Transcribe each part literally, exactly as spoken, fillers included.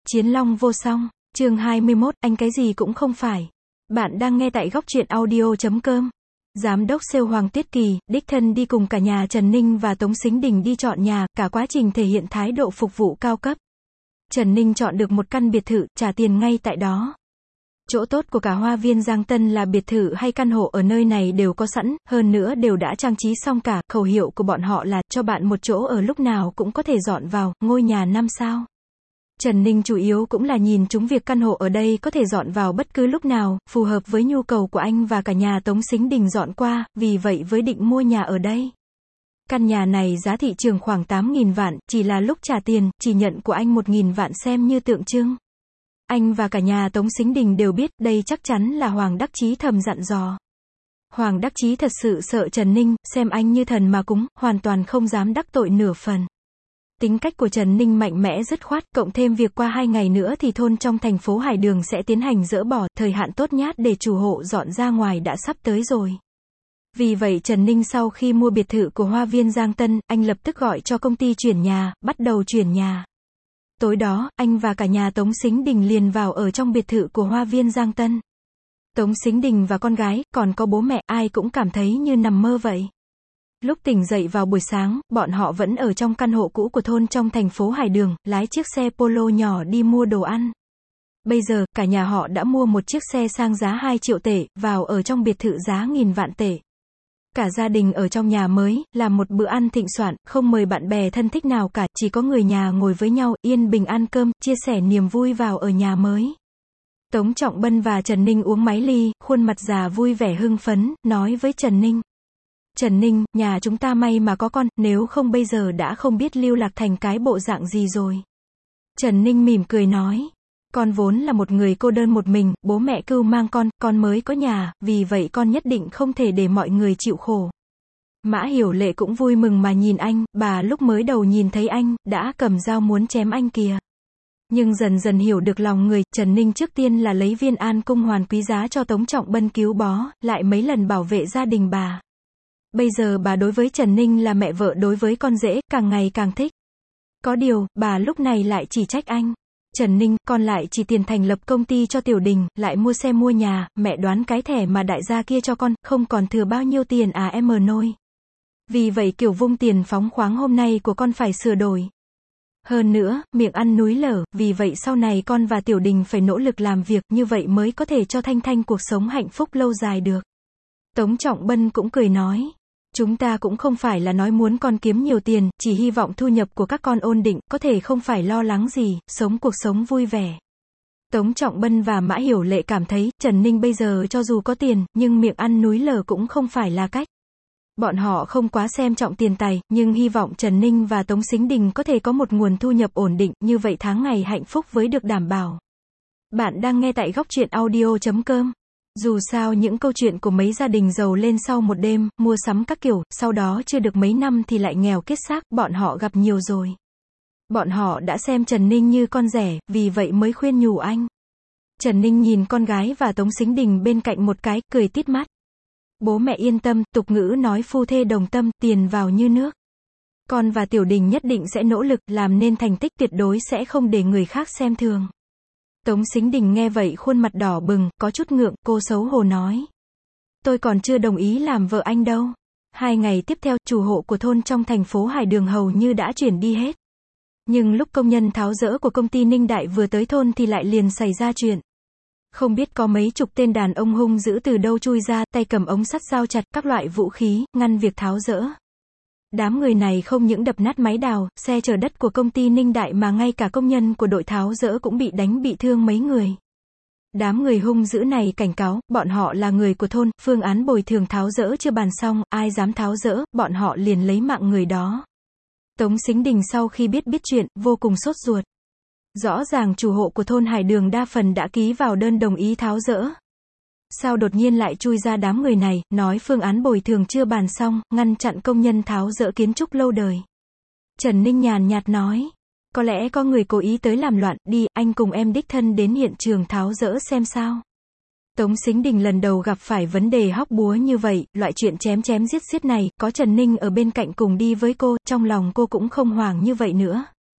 Chiến long vô song, chương hai mươi mốt, anh cái gì cũng không phải. Bạn đang nghe tại góc truyện audio chấm com. Giám đốc sale Hoàng Tuyết Kỳ, đích thân đi cùng cả nhà Trần Ninh và Tống Sính Đình đi chọn nhà, cả quá trình thể hiện thái độ phục vụ cao cấp. Trần Ninh chọn được một căn biệt thự, trả tiền ngay tại đó. Chỗ tốt của cả Hoa Viên Giang Tân là biệt thự hay căn hộ ở nơi này đều có sẵn, hơn nữa đều đã trang trí xong cả, khẩu hiệu của bọn họ là, cho bạn một chỗ ở lúc nào cũng có thể dọn vào, ngôi nhà năm sao. Trần Ninh chủ yếu cũng là nhìn chúng việc căn hộ ở đây có thể dọn vào bất cứ lúc nào, phù hợp với nhu cầu của anh và cả nhà Tống Sính Đình dọn qua, vì vậy với định mua nhà ở đây. Căn nhà này giá thị trường khoảng tám nghìn vạn, chỉ là lúc trả tiền, chỉ nhận của anh một nghìn vạn xem như tượng trưng. Anh và cả nhà Tống Sính Đình đều biết, đây chắc chắn là Hoàng Đắc Chí thầm dặn dò. Hoàng Đắc Chí thật sự sợ Trần Ninh, xem anh như thần mà cúng, hoàn toàn không dám đắc tội nửa phần. Tính cách của Trần Ninh mạnh mẽ dứt khoát, cộng thêm việc qua hai ngày nữa thì thôn trong thành phố Hải Đường sẽ tiến hành dỡ bỏ, thời hạn tốt nhát để chủ hộ dọn ra ngoài đã sắp tới rồi. Vì vậy Trần Ninh sau khi mua biệt thự của Hoa Viên Giang Tân, anh lập tức gọi cho công ty chuyển nhà, bắt đầu chuyển nhà. Tối đó, anh và cả nhà Tống Sính Đình liền vào ở trong biệt thự của Hoa Viên Giang Tân. Tống Sính Đình và con gái, còn có bố mẹ, ai cũng cảm thấy như nằm mơ vậy. Lúc tỉnh dậy vào buổi sáng, bọn họ vẫn ở trong căn hộ cũ của thôn trong thành phố Hải Đường, lái chiếc xe Polo nhỏ đi mua đồ ăn. Bây giờ, cả nhà họ đã mua một chiếc xe sang giá hai triệu tệ, vào ở trong biệt thự giá nghìn vạn tệ. Cả gia đình ở trong nhà mới, làm một bữa ăn thịnh soạn, không mời bạn bè thân thích nào cả, chỉ có người nhà ngồi với nhau, yên bình ăn cơm, chia sẻ niềm vui vào ở nhà mới. Tống Trọng Bân và Trần Ninh uống máy ly, khuôn mặt già vui vẻ hưng phấn, nói với Trần Ninh. Trần Ninh, nhà chúng ta may mà có con, nếu không bây giờ đã không biết lưu lạc thành cái bộ dạng gì rồi. Trần Ninh mỉm cười nói. Con vốn là một người cô đơn một mình, bố mẹ cưu mang con, con mới có nhà, vì vậy con nhất định không thể để mọi người chịu khổ. Mã Hiểu Lệ cũng vui mừng mà nhìn anh, bà lúc mới đầu nhìn thấy anh, đã cầm dao muốn chém anh kìa. Nhưng dần dần hiểu được lòng người, Trần Ninh trước tiên là lấy viên an cung hoàn quý giá cho Tống Trọng Bân cứu bó, lại mấy lần bảo vệ gia đình bà. Bây giờ bà đối với Trần Ninh là mẹ vợ đối với con rể, càng ngày càng thích. Có điều, bà lúc này lại chỉ trách anh. Trần Ninh, con lại chỉ tiền thành lập công ty cho Tiểu Đình, lại mua xe mua nhà, mẹ đoán cái thẻ mà đại gia kia cho con, không còn thừa bao nhiêu tiền à em nôi. Vì vậy kiểu vung tiền phóng khoáng hôm nay của con phải sửa đổi. Hơn nữa, miệng ăn núi lở, vì vậy sau này con và Tiểu Đình phải nỗ lực làm việc, như vậy mới có thể cho Thanh Thanh cuộc sống hạnh phúc lâu dài được. Tống Trọng Bân cũng cười nói. Chúng ta cũng không phải là nói muốn con kiếm nhiều tiền, chỉ hy vọng thu nhập của các con ổn định, có thể không phải lo lắng gì, sống cuộc sống vui vẻ. Tống Trọng Bân và Mã Hiểu Lệ cảm thấy, Trần Ninh bây giờ cho dù có tiền, nhưng miệng ăn núi lở cũng không phải là cách. Bọn họ không quá xem trọng tiền tài, nhưng hy vọng Trần Ninh và Tống Sính Đình có thể có một nguồn thu nhập ổn định, như vậy tháng ngày hạnh phúc với được đảm bảo. Bạn đang nghe tại góc truyện audio chấm com. Dù sao những câu chuyện của mấy gia đình giàu lên sau một đêm, mua sắm các kiểu, sau đó chưa được mấy năm thì lại nghèo kiết xác, bọn họ gặp nhiều rồi. Bọn họ đã xem Trần Ninh như con rẻ, vì vậy mới khuyên nhủ anh. Trần Ninh nhìn con gái và Tống Sính Đình bên cạnh một cái, cười tít mắt. Bố mẹ yên tâm, tục ngữ nói phu thê đồng tâm, tiền vào như nước. Con và Tiểu Đình nhất định sẽ nỗ lực, làm nên thành tích tuyệt đối sẽ không để người khác xem thường. Tống Sính Đình nghe vậy khuôn mặt đỏ bừng, có chút ngượng, cô xấu hổ nói. Tôi còn chưa đồng ý làm vợ anh đâu. Hai ngày tiếp theo, chủ hộ của thôn trong thành phố Hải Đường hầu như đã chuyển đi hết. Nhưng lúc công nhân tháo dỡ của công ty Ninh Đại vừa tới thôn thì lại liền xảy ra chuyện. Không biết có mấy chục tên đàn ông hung dữ từ đâu chui ra, tay cầm ống sắt dao chặt các loại vũ khí, ngăn việc tháo dỡ. Đám người này không những đập nát máy đào, xe chở đất của công ty Ninh Đại mà ngay cả công nhân của đội tháo dỡ cũng bị đánh bị thương mấy người. Đám người hung dữ này cảnh cáo, bọn họ là người của thôn, phương án bồi thường tháo dỡ chưa bàn xong, ai dám tháo dỡ, bọn họ liền lấy mạng người đó. Tống Sính Đình sau khi biết biết chuyện, vô cùng sốt ruột. Rõ ràng chủ hộ của thôn Hải Đường đa phần đã ký vào đơn đồng ý tháo dỡ. Sao đột nhiên lại chui ra đám người này, nói phương án bồi thường chưa bàn xong, ngăn chặn công nhân tháo dỡ kiến trúc lâu đời. Trần Ninh nhàn nhạt nói, có lẽ có người cố ý tới làm loạn, đi, anh cùng em đích thân đến hiện trường tháo dỡ xem sao. Tống Sính Đình lần đầu gặp phải vấn đề hóc búa như vậy, loại chuyện chém chém giết giết này, có Trần Ninh ở bên cạnh cùng đi với cô, trong lòng cô cũng không hoảng như vậy nữa.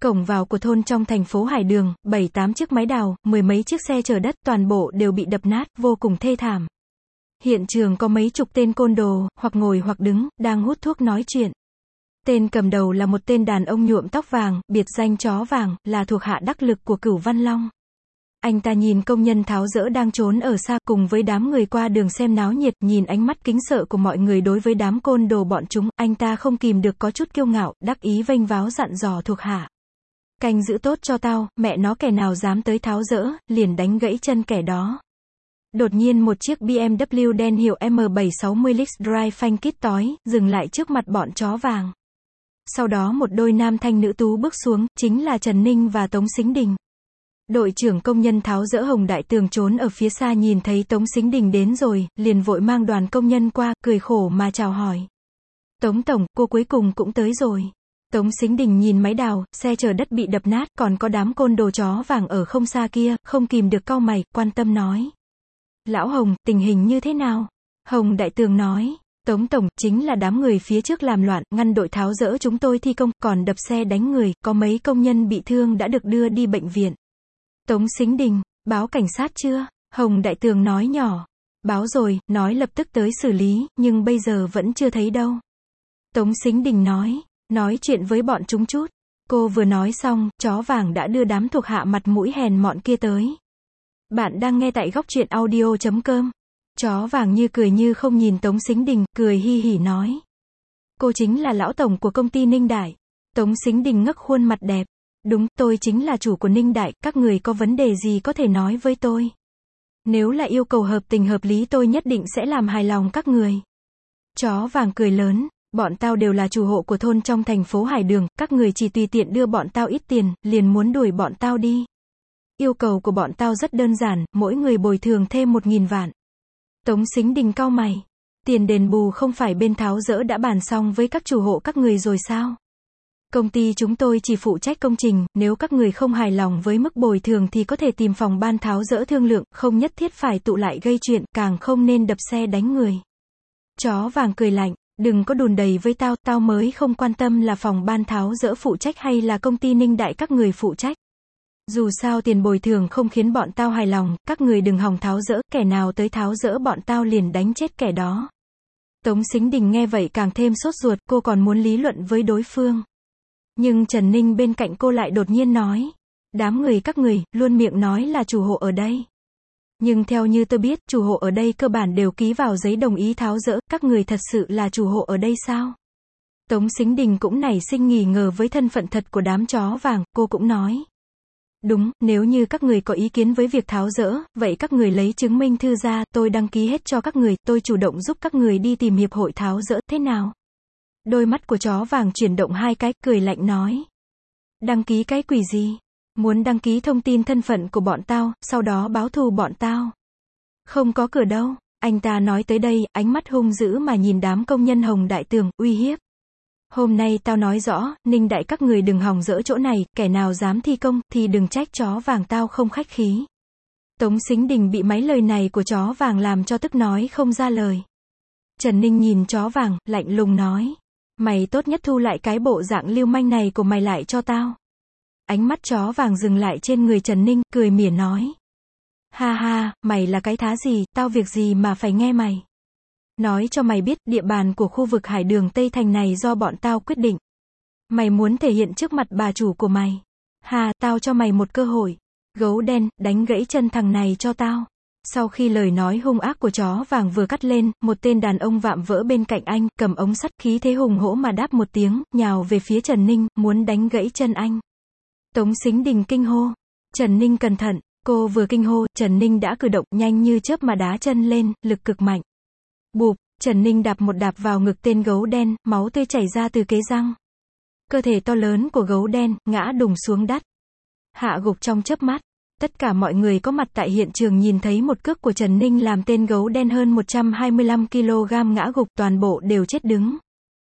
Cổng vào của thôn trong thành phố Hải Đường, bảy tám chiếc máy đào, mười mấy chiếc xe chở đất, toàn bộ đều bị đập nát, vô cùng thê thảm. Hiện trường có mấy chục tên côn đồ, hoặc ngồi hoặc đứng, đang hút thuốc nói chuyện. Tên cầm đầu là một tên đàn ông nhuộm tóc vàng, biệt danh chó vàng, là thuộc hạ đắc lực của Cửu Văn Long. Anh ta nhìn công nhân tháo dỡ đang trốn ở xa, cùng với đám người qua đường xem náo nhiệt, nhìn ánh mắt kính sợ của mọi người đối với đám côn đồ bọn chúng, anh ta không kìm được có chút kiêu ngạo, đắc ý vênh váo dặn dò thuộc hạ. Canh giữ tốt cho tao, mẹ nó kẻ nào dám tới tháo dỡ, liền đánh gãy chân kẻ đó. Đột nhiên một chiếc bê em vê đen hiệu M bảy sáu mươi Lix Drive phanh kít tói, dừng lại trước mặt bọn chó vàng. Sau đó một đôi nam thanh nữ tú bước xuống, chính là Trần Ninh và Tống Sính Đình. Đội trưởng công nhân tháo dỡ Hồng Đại Tường trốn ở phía xa nhìn thấy Tống Sính Đình đến rồi, liền vội mang đoàn công nhân qua, cười khổ mà chào hỏi. Tống tổng, cô cuối cùng cũng tới rồi. Tống Sính Đình nhìn máy đào, xe chở đất bị đập nát, còn có đám côn đồ chó vàng ở không xa kia, không kìm được cau mày, quan tâm nói. Lão Hồng, tình hình như thế nào? Hồng Đại Tường nói. Tống tổng, chính là đám người phía trước làm loạn, ngăn đội tháo dỡ chúng tôi thi công, còn đập xe đánh người, có mấy công nhân bị thương đã được đưa đi bệnh viện. Tống Sính Đình, báo cảnh sát chưa? Hồng Đại Tường nói nhỏ. Báo rồi, nói lập tức tới xử lý, nhưng bây giờ vẫn chưa thấy đâu. Tống Sính Đình nói, nói chuyện với bọn chúng chút. Cô vừa nói xong, chó vàng đã đưa đám thuộc hạ mặt mũi hèn mọn kia tới. Bạn đang nghe tại góc truyện audio chấm com. Chó vàng như cười như không nhìn Tống Sính Đình, cười hi hỉ nói. Cô chính là lão tổng của công ty Ninh Đại. Tống Sính Đình ngước khuôn mặt đẹp. Đúng, tôi chính là chủ của Ninh Đại, các người có vấn đề gì có thể nói với tôi. Nếu là yêu cầu hợp tình hợp lý tôi nhất định sẽ làm hài lòng các người. Chó vàng cười lớn, bọn tao đều là chủ hộ của thôn trong thành phố Hải Đường, các người chỉ tùy tiện đưa bọn tao ít tiền, liền muốn đuổi bọn tao đi. Yêu cầu của bọn tao rất đơn giản, mỗi người bồi thường thêm một nghìn vạn. Tống Sính Đình cau mày. Tiền đền bù không phải bên tháo dỡ đã bàn xong với các chủ hộ các người rồi sao? Công ty chúng tôi chỉ phụ trách công trình, nếu các người không hài lòng với mức bồi thường thì có thể tìm phòng ban tháo dỡ thương lượng, không nhất thiết phải tụ lại gây chuyện, càng không nên đập xe đánh người. Chó vàng cười lạnh, đừng có đùn đầy với tao, tao mới không quan tâm là phòng ban tháo dỡ phụ trách hay là công ty Ninh Đại các người phụ trách. Dù sao tiền bồi thường không khiến bọn tao hài lòng, các người đừng hòng tháo dỡ, kẻ nào tới tháo dỡ bọn tao liền đánh chết kẻ đó. Tống Sính Đình nghe vậy càng thêm sốt ruột, cô còn muốn lý luận với đối phương. Nhưng Trần Ninh bên cạnh cô lại đột nhiên nói. Đám người các người, luôn miệng nói là chủ hộ ở đây. Nhưng theo như tôi biết, chủ hộ ở đây cơ bản đều ký vào giấy đồng ý tháo dỡ, các người thật sự là chủ hộ ở đây sao? Tống Sính Đình cũng nảy sinh nghi ngờ với thân phận thật của đám chó vàng, cô cũng nói. Đúng, nếu như các người có ý kiến với việc tháo dỡ, vậy các người lấy chứng minh thư ra, tôi đăng ký hết cho các người, tôi chủ động giúp các người đi tìm hiệp hội tháo dỡ, thế nào? Đôi mắt của chó vàng chuyển động hai cái, cười lạnh nói. Đăng ký cái quỷ gì? Muốn đăng ký thông tin thân phận của bọn tao, sau đó báo thù bọn tao. Không có cửa đâu. Anh ta nói tới đây, ánh mắt hung dữ mà nhìn đám công nhân Hồng Đại Tường, uy hiếp. Hôm nay tao nói rõ, Ninh Đại các người đừng hòng dỡ chỗ này, kẻ nào dám thi công, thì đừng trách chó vàng tao không khách khí. Tống Sính Đình bị mấy lời này của chó vàng làm cho tức nói không ra lời. Trần Ninh nhìn chó vàng, lạnh lùng nói. Mày tốt nhất thu lại cái bộ dạng lưu manh này của mày lại cho tao. Ánh mắt chó vàng dừng lại trên người Trần Ninh, cười mỉa nói. Ha ha, mày là cái thá gì, tao việc gì mà phải nghe mày. Nói cho mày biết, địa bàn của khu vực Hải Đường Tây Thành này do bọn tao quyết định. Mày muốn thể hiện trước mặt bà chủ của mày. Ha, tao cho mày một cơ hội. Gấu đen, đánh gãy chân thằng này cho tao. Sau khi lời nói hung ác của chó vàng vừa cắt lên, một tên đàn ông vạm vỡ bên cạnh anh, cầm ống sắt, khí thế hùng hổ mà đáp một tiếng, nhào về phía Trần Ninh, muốn đánh gãy chân anh. Tống Sính Đình kinh hô. Trần Ninh cẩn thận. Cô vừa kinh hô, Trần Ninh đã cử động nhanh như chớp mà đá chân lên, lực cực mạnh. Bụp, Trần Ninh đạp một đạp vào ngực tên gấu đen, máu tươi chảy ra từ kế răng. Cơ thể to lớn của gấu đen, ngã đùng xuống đất. Hạ gục trong chớp mắt. Tất cả mọi người có mặt tại hiện trường nhìn thấy một cước của Trần Ninh làm tên gấu đen hơn một trăm hai mươi lăm ki lô gam ngã gục, toàn bộ đều chết đứng.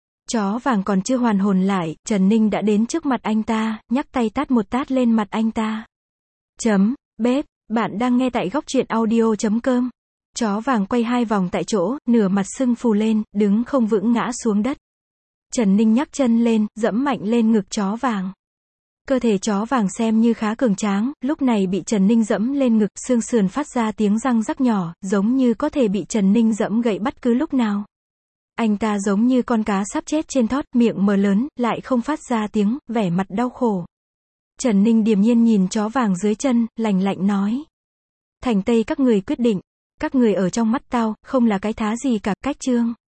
Chó vàng còn chưa hoàn hồn lại, Trần Ninh đã đến trước mặt anh ta, nhắc tay tát một tát lên mặt anh ta. Chấm, bếp, bạn đang nghe tại góc truyện audio chấm com. Chó vàng quay hai vòng tại chỗ, nửa mặt sưng phù lên, đứng không vững ngã xuống đất. Trần Ninh nhắc chân lên, dẫm mạnh lên ngực chó vàng. Cơ thể chó vàng xem như khá cường tráng, lúc này bị Trần Ninh dẫm lên ngực, xương sườn phát ra tiếng răng rắc nhỏ, giống như có thể bị Trần Ninh dẫm gãy bất cứ lúc nào. Anh ta giống như con cá sắp chết trên thót, miệng mở lớn, lại không phát ra tiếng, vẻ mặt đau khổ. Trần Ninh điềm nhiên nhìn chó vàng dưới chân, lạnh lạnh nói. Thành Tây các người quyết định. Các người ở trong mắt tao, không là cái thá gì cả, cách chương.